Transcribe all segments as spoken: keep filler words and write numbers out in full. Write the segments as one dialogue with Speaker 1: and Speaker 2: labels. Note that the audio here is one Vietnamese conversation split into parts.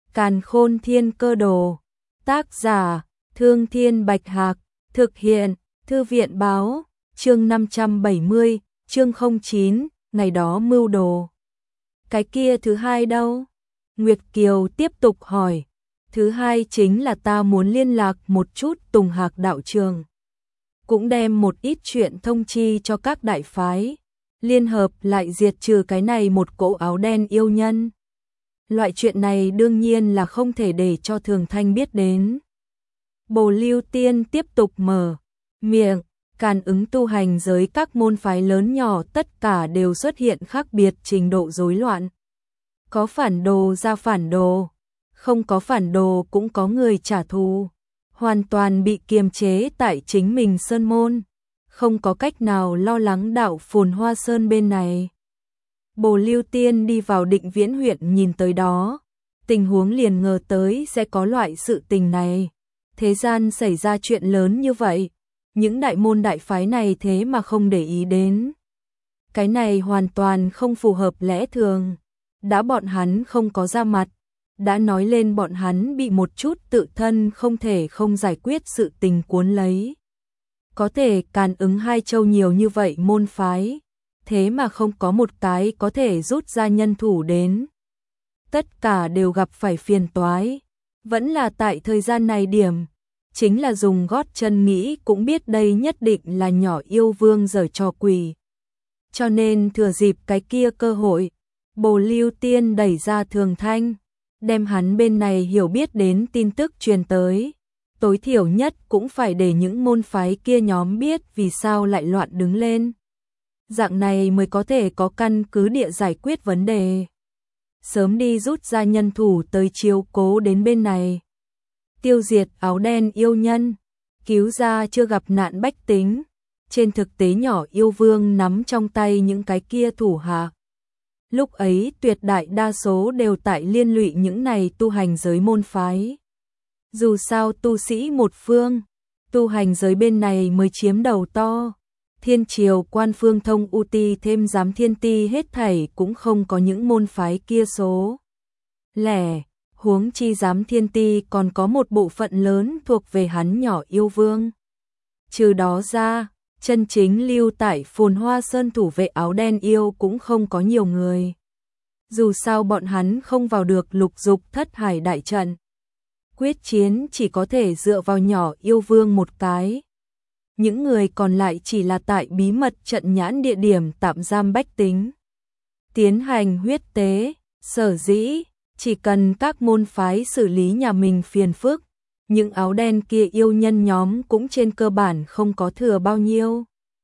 Speaker 1: Càn Khôn Thiên Cơ Đồ. Tác giả: Thương Thiên Bạch Hạc. Thực hiện: Thư viện Báo. Chương năm trăm bảy mươi, chương không chín, ngày đó mưu đồ. Cái kia thứ hai đâu? Nguyệt Kiều tiếp tục hỏi. Thứ hai chính là ta muốn liên lạc một chút Tùng Hạc đạo trường. Cũng đem một ít chuyện thông chi cho các đại phái. Liên hợp lại diệt trừ cái này một cỗ áo đen yêu nhân. Loại chuyện này đương nhiên là không thể để cho Thường Thanh biết đến. Bồ Lưu Tiên tiếp tục mở miệng. Càn ứng tu hành giới các môn phái lớn nhỏ tất cả đều xuất hiện khác biệt trình độ rối loạn. Có phản đồ ra phản đồ, không có phản đồ cũng có người trả thù, hoàn toàn bị kiềm chế tại chính mình sơn môn, không có cách nào lo lắng đạo Phồn Hoa Sơn bên này. Bồ Lưu Tiên đi vào Định Viễn huyện nhìn tới đó, tình huống liền ngờ tới sẽ có loại sự tình này. Thế gian xảy ra chuyện lớn như vậy, những đại môn đại phái này thế mà không để ý đến. Cái này hoàn toàn không phù hợp lẽ thường. Đã bọn hắn không có ra mặt, đã nói lên bọn hắn bị một chút tự thân không thể không giải quyết sự tình cuốn lấy. Có thể Càn ứng hai châu nhiều như vậy môn phái, thế mà không có một cái có thể rút ra nhân thủ đến. Tất cả đều gặp phải phiền toái, vẫn là tại thời gian này điểm. Chính là dùng gót chân nghĩ cũng biết đây nhất định là nhỏ yêu vương giở trò quỷ. Cho nên thừa dịp cái kia cơ hội, Bồ Lưu Tiên đẩy ra Thường Thanh, đem hắn bên này hiểu biết đến tin tức truyền tới. Tối thiểu nhất cũng phải để những môn phái kia nhóm biết vì sao lại loạn đứng lên. Dạng này mới có thể có căn cứ địa giải quyết vấn đề. Sớm đi rút ra nhân thủ tới chiếu cố đến bên này. Tiêu diệt áo đen yêu nhân, cứu ra chưa gặp nạn bách tính. Trên thực tế nhỏ yêu vương nắm trong tay những cái kia thủ hạ. Lúc ấy tuyệt đại đa số đều tại liên lụy những này tu hành giới môn phái. Dù sao tu sĩ một phương, tu hành giới bên này mới chiếm đầu to. Thiên triều quan phương thông u ti thêm giám thiên ti hết thảy cũng không có những môn phái kia số lẻ. Huống chi giám thiên ti còn có một bộ phận lớn thuộc về hắn nhỏ yêu vương. Trừ đó ra, chân chính lưu tại Phồn Hoa Sơn thủ vệ áo đen yêu cũng không có nhiều người. Dù sao bọn hắn không vào được lục dục thất hải đại trận. Quyết chiến chỉ có thể dựa vào nhỏ yêu vương một cái. Những người còn lại chỉ là tại bí mật trận nhãn địa điểm tạm giam bách tính. Tiến hành huyết tế, sở dĩ, chỉ cần các môn phái xử lý nhà mình phiền phức. Những áo đen kia yêu nhân nhóm cũng trên cơ bản không có thừa bao nhiêu.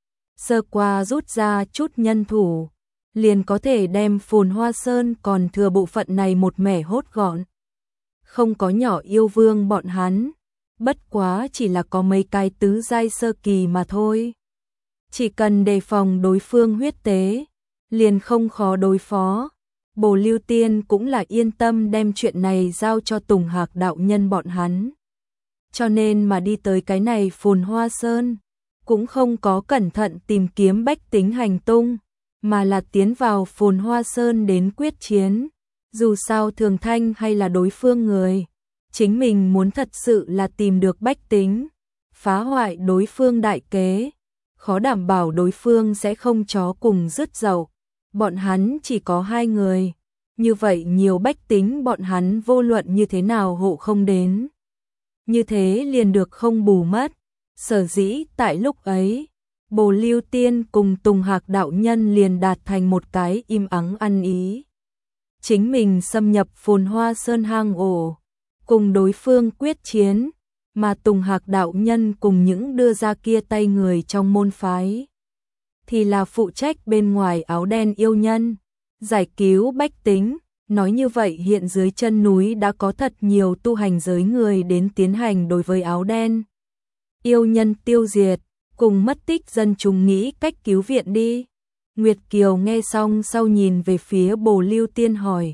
Speaker 1: Sơ qua rút ra chút nhân thủ, liền có thể đem Phồn Hoa Sơn còn thừa bộ phận này một mẻ hốt gọn. Không có nhỏ yêu vương bọn hắn, bất quá chỉ là có mấy cái tứ giai sơ kỳ mà thôi. Chỉ cần đề phòng đối phương huyết tế, liền không khó đối phó. Bồ Lưu Tiên cũng là yên tâm đem chuyện này giao cho Tùng Hạc đạo nhân bọn hắn. Cho nên mà đi tới cái này Phồn Hoa Sơn, cũng không có cẩn thận tìm kiếm bách tính hành tung, mà là tiến vào Phồn Hoa Sơn đến quyết chiến. Dù sao Thường Thanh hay là đối phương người, chính mình muốn thật sự là tìm được bách tính, phá hoại đối phương đại kế, khó đảm bảo đối phương sẽ không chó cùng rứt dậu. Bọn hắn chỉ có hai người, như vậy nhiều bách tính bọn hắn vô luận như thế nào hộ không đến. Như thế liền được không bù mất. Sở dĩ tại lúc ấy, Bồ Lưu Tiên cùng Tùng Hạc đạo nhân liền đạt thành một cái im ắng ăn ý. Chính mình xâm nhập Phồn Hoa Sơn hang ổ, cùng đối phương quyết chiến, mà Tùng Hạc đạo nhân cùng những đưa ra kia tay người trong môn phái thì là phụ trách bên ngoài áo đen yêu nhân, giải cứu bách tính. Nói như vậy hiện dưới chân núi đã có thật nhiều tu hành giới người đến tiến hành đối với áo đen yêu nhân tiêu diệt, cùng mất tích dân chúng nghĩ cách cứu viện đi. Nguyệt Kiều nghe xong sau nhìn về phía Bồ Lưu Tiên hỏi.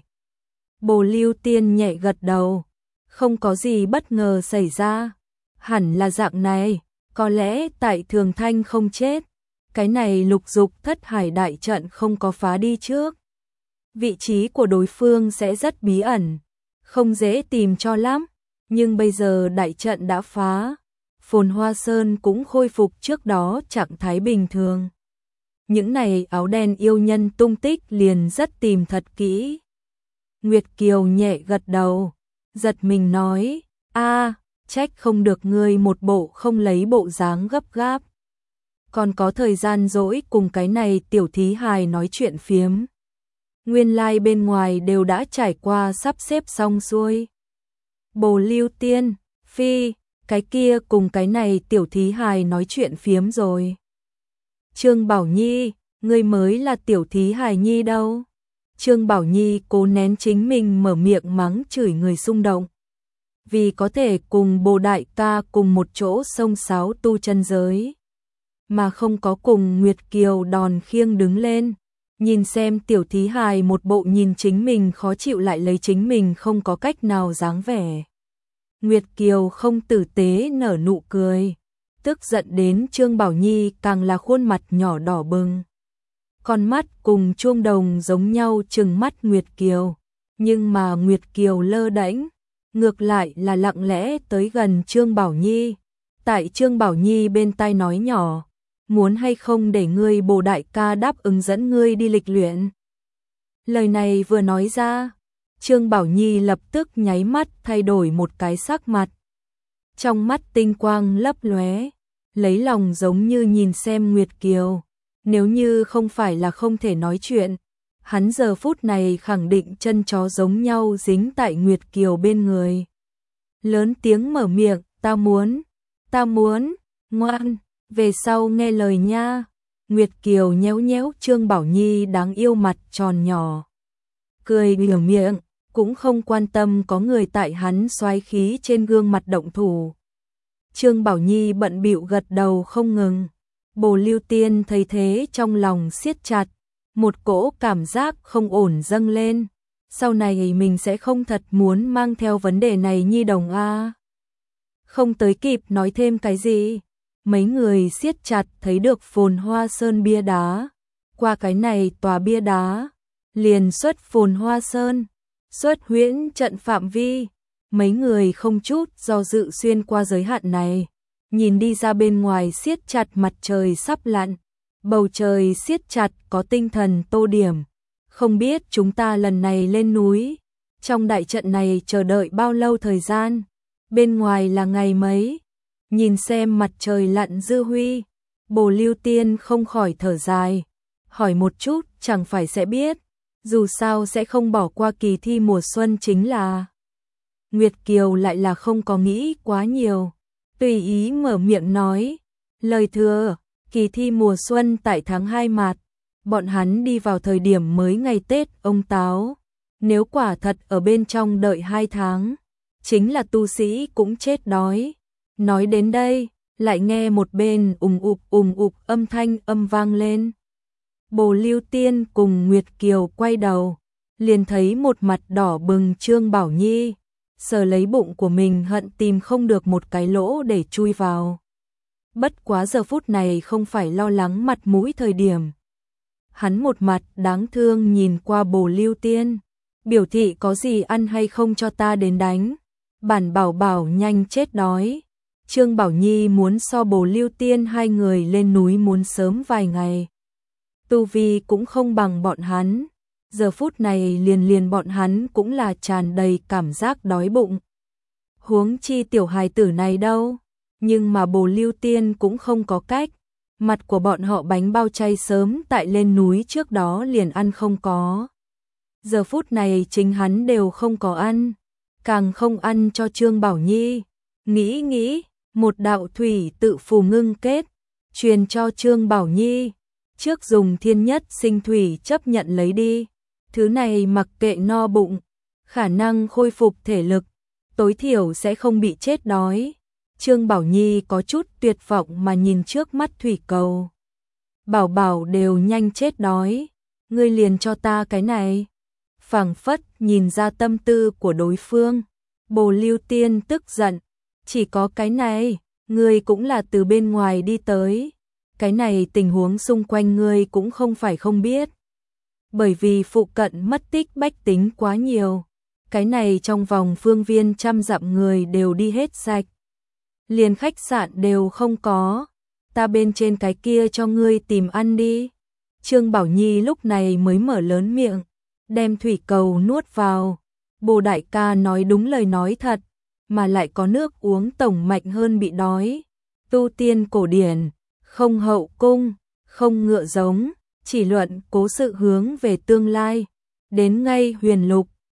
Speaker 1: Bồ Lưu Tiên nhẹ gật đầu, không có gì bất ngờ xảy ra. Hẳn là dạng này, có lẽ tại Thường Thanh không chết, cái này lục dục thất hải đại trận không có phá đi trước. Vị trí của đối phương sẽ rất bí ẩn, không dễ tìm cho lắm, nhưng bây giờ đại trận đã phá, Phồn Hoa Sơn cũng khôi phục trước đó trạng thái bình thường. Những này áo đen yêu nhân tung tích liền rất tìm thật kỹ. Nguyệt Kiều nhẹ gật đầu, giật mình nói, a, trách không được ngươi một bộ không lấy bộ dáng gấp gáp. Còn có thời gian rỗi cùng cái này tiểu thí hài nói chuyện phiếm. Nguyên lai like bên ngoài đều đã trải qua sắp xếp xong xuôi. Bồ Lưu Tiên, Phi, cái kia cùng cái này tiểu thí hài nói chuyện phiếm rồi. Trương Bảo Nhi, ngươi mới là tiểu thí hài nhi đâu. Trương Bảo Nhi cố nén chính mình mở miệng mắng chửi người xung động. Vì có thể cùng Bồ đại ca cùng một chỗ xông xáo tu chân giới, mà không có cùng Nguyệt Kiều đòn khiêng đứng lên. Nhìn xem tiểu thí hài một bộ nhìn chính mình khó chịu lại lấy chính mình không có cách nào dáng vẻ. Nguyệt Kiều không tử tế nở nụ cười, tức giận đến Trương Bảo Nhi càng là khuôn mặt nhỏ đỏ bừng. Con mắt cùng chuông đồng giống nhau trừng mắt Nguyệt Kiều, nhưng mà Nguyệt Kiều lơ đễnh, ngược lại là lặng lẽ tới gần Trương Bảo Nhi. Tại Trương Bảo Nhi bên tai nói nhỏ, muốn hay không để ngươi Bồ đại ca đáp ứng dẫn ngươi đi lịch luyện. Lời này vừa nói ra, Trương Bảo Nhi lập tức nháy mắt thay đổi một cái sắc mặt. Trong mắt tinh quang lấp lóe, lấy lòng giống như nhìn xem Nguyệt Kiều. Nếu như không phải là không thể nói chuyện, hắn giờ phút này khẳng định chân chó giống nhau dính tại Nguyệt Kiều bên người. Lớn tiếng mở miệng, ta muốn, ta muốn, ngoan, về sau nghe lời nha. Nguyệt Kiều nhéo nhéo Trương Bảo Nhi đáng yêu mặt tròn nhỏ, cười biểu miệng, cũng không quan tâm có người tại hắn xoáy khí trên gương mặt động thủ. Trương Bảo Nhi bận bịu gật đầu không ngừng. Bồ Lưu Tiên thấy thế trong lòng siết chặt, một cỗ cảm giác không ổn dâng lên. Sau này mình sẽ không thật muốn mang theo vấn đề này nhi đồng a. Không tới kịp nói thêm cái gì, mấy người siết chặt thấy được Phồn Hoa Sơn bia đá. Qua cái này tòa bia đá, liền xuất Phồn Hoa Sơn, xuất huyễn trận phạm vi. Mấy người không chút do dự xuyên qua giới hạn này, nhìn đi ra bên ngoài siết chặt mặt trời sắp lặn, bầu trời siết chặt có tinh thần tô điểm. Không biết chúng ta lần này lên núi, trong đại trận này chờ đợi bao lâu thời gian, bên ngoài là ngày mấy. Nhìn xem mặt trời lặn dư huy, Bồ Lưu Tiên không khỏi thở dài, hỏi một chút chẳng phải sẽ biết, dù sao sẽ không bỏ qua kỳ thi mùa xuân chính là. Nguyệt Kiều lại là không có nghĩ quá nhiều, tùy ý mở miệng nói, lời thừa, kỳ thi mùa xuân tại tháng hai mạt, bọn hắn đi vào thời điểm mới ngày Tết ông Táo, nếu quả thật ở bên trong đợi hai tháng, chính là tu sĩ cũng chết đói. Nói đến đây, lại nghe một bên ùng ục ùng ục âm thanh âm vang lên. Bồ Lưu Tiên cùng Nguyệt Kiều quay đầu, liền thấy một mặt đỏ bừng Trương Bảo Nhi, sờ lấy bụng của mình hận tìm không được một cái lỗ để chui vào. Bất quá giờ phút này không phải lo lắng mặt mũi thời điểm. Hắn một mặt đáng thương nhìn qua Bồ Lưu Tiên, biểu thị có gì ăn hay không cho ta đến đánh, bản bảo bảo nhanh chết đói. Trương Bảo Nhi muốn so Bồ Lưu Tiên hai người lên núi muốn sớm vài ngày. Tu vi cũng không bằng bọn hắn, giờ phút này liền liền bọn hắn cũng là tràn đầy cảm giác đói bụng. Huống chi tiểu hài tử này đâu, nhưng mà Bồ Lưu Tiên cũng không có cách, mặt của bọn họ bánh bao chay sớm tại lên núi trước đó liền ăn không có. Giờ phút này chính hắn đều không có ăn, càng không ăn cho Trương Bảo Nhi. Nghĩ nghĩ, một đạo thủy tự phù ngưng kết, truyền cho Trương Bảo Nhi, trước dùng thiên nhất sinh thủy chấp nhận lấy đi. Thứ này mặc kệ no bụng, khả năng khôi phục thể lực, tối thiểu sẽ không bị chết đói. Trương Bảo Nhi có chút tuyệt vọng mà nhìn trước mắt thủy cầu. Bảo bảo đều nhanh chết đói, ngươi liền cho ta cái này. Phảng phất nhìn ra tâm tư của đối phương, Bồ Lưu Tiên tức giận, chỉ có cái này, ngươi cũng là từ bên ngoài đi tới. Cái này tình huống xung quanh ngươi cũng không phải không biết. Bởi vì phụ cận mất tích bách tính quá nhiều, cái này trong vòng phương viên trăm dặm người đều đi hết sạch. Liền khách sạn đều không có, ta bên trên cái kia cho ngươi tìm ăn đi. Trương Bảo Nhi lúc này mới mở lớn miệng, đem thủy cầu nuốt vào. Bồ đại ca nói đúng lời nói thật, mà lại có nước uống tổng mạnh hơn bị đói. Tu tiên cổ điển, không hậu cung, không ngựa giống, chỉ luận cố sự hướng về tương lai. Đến ngay huyền lục,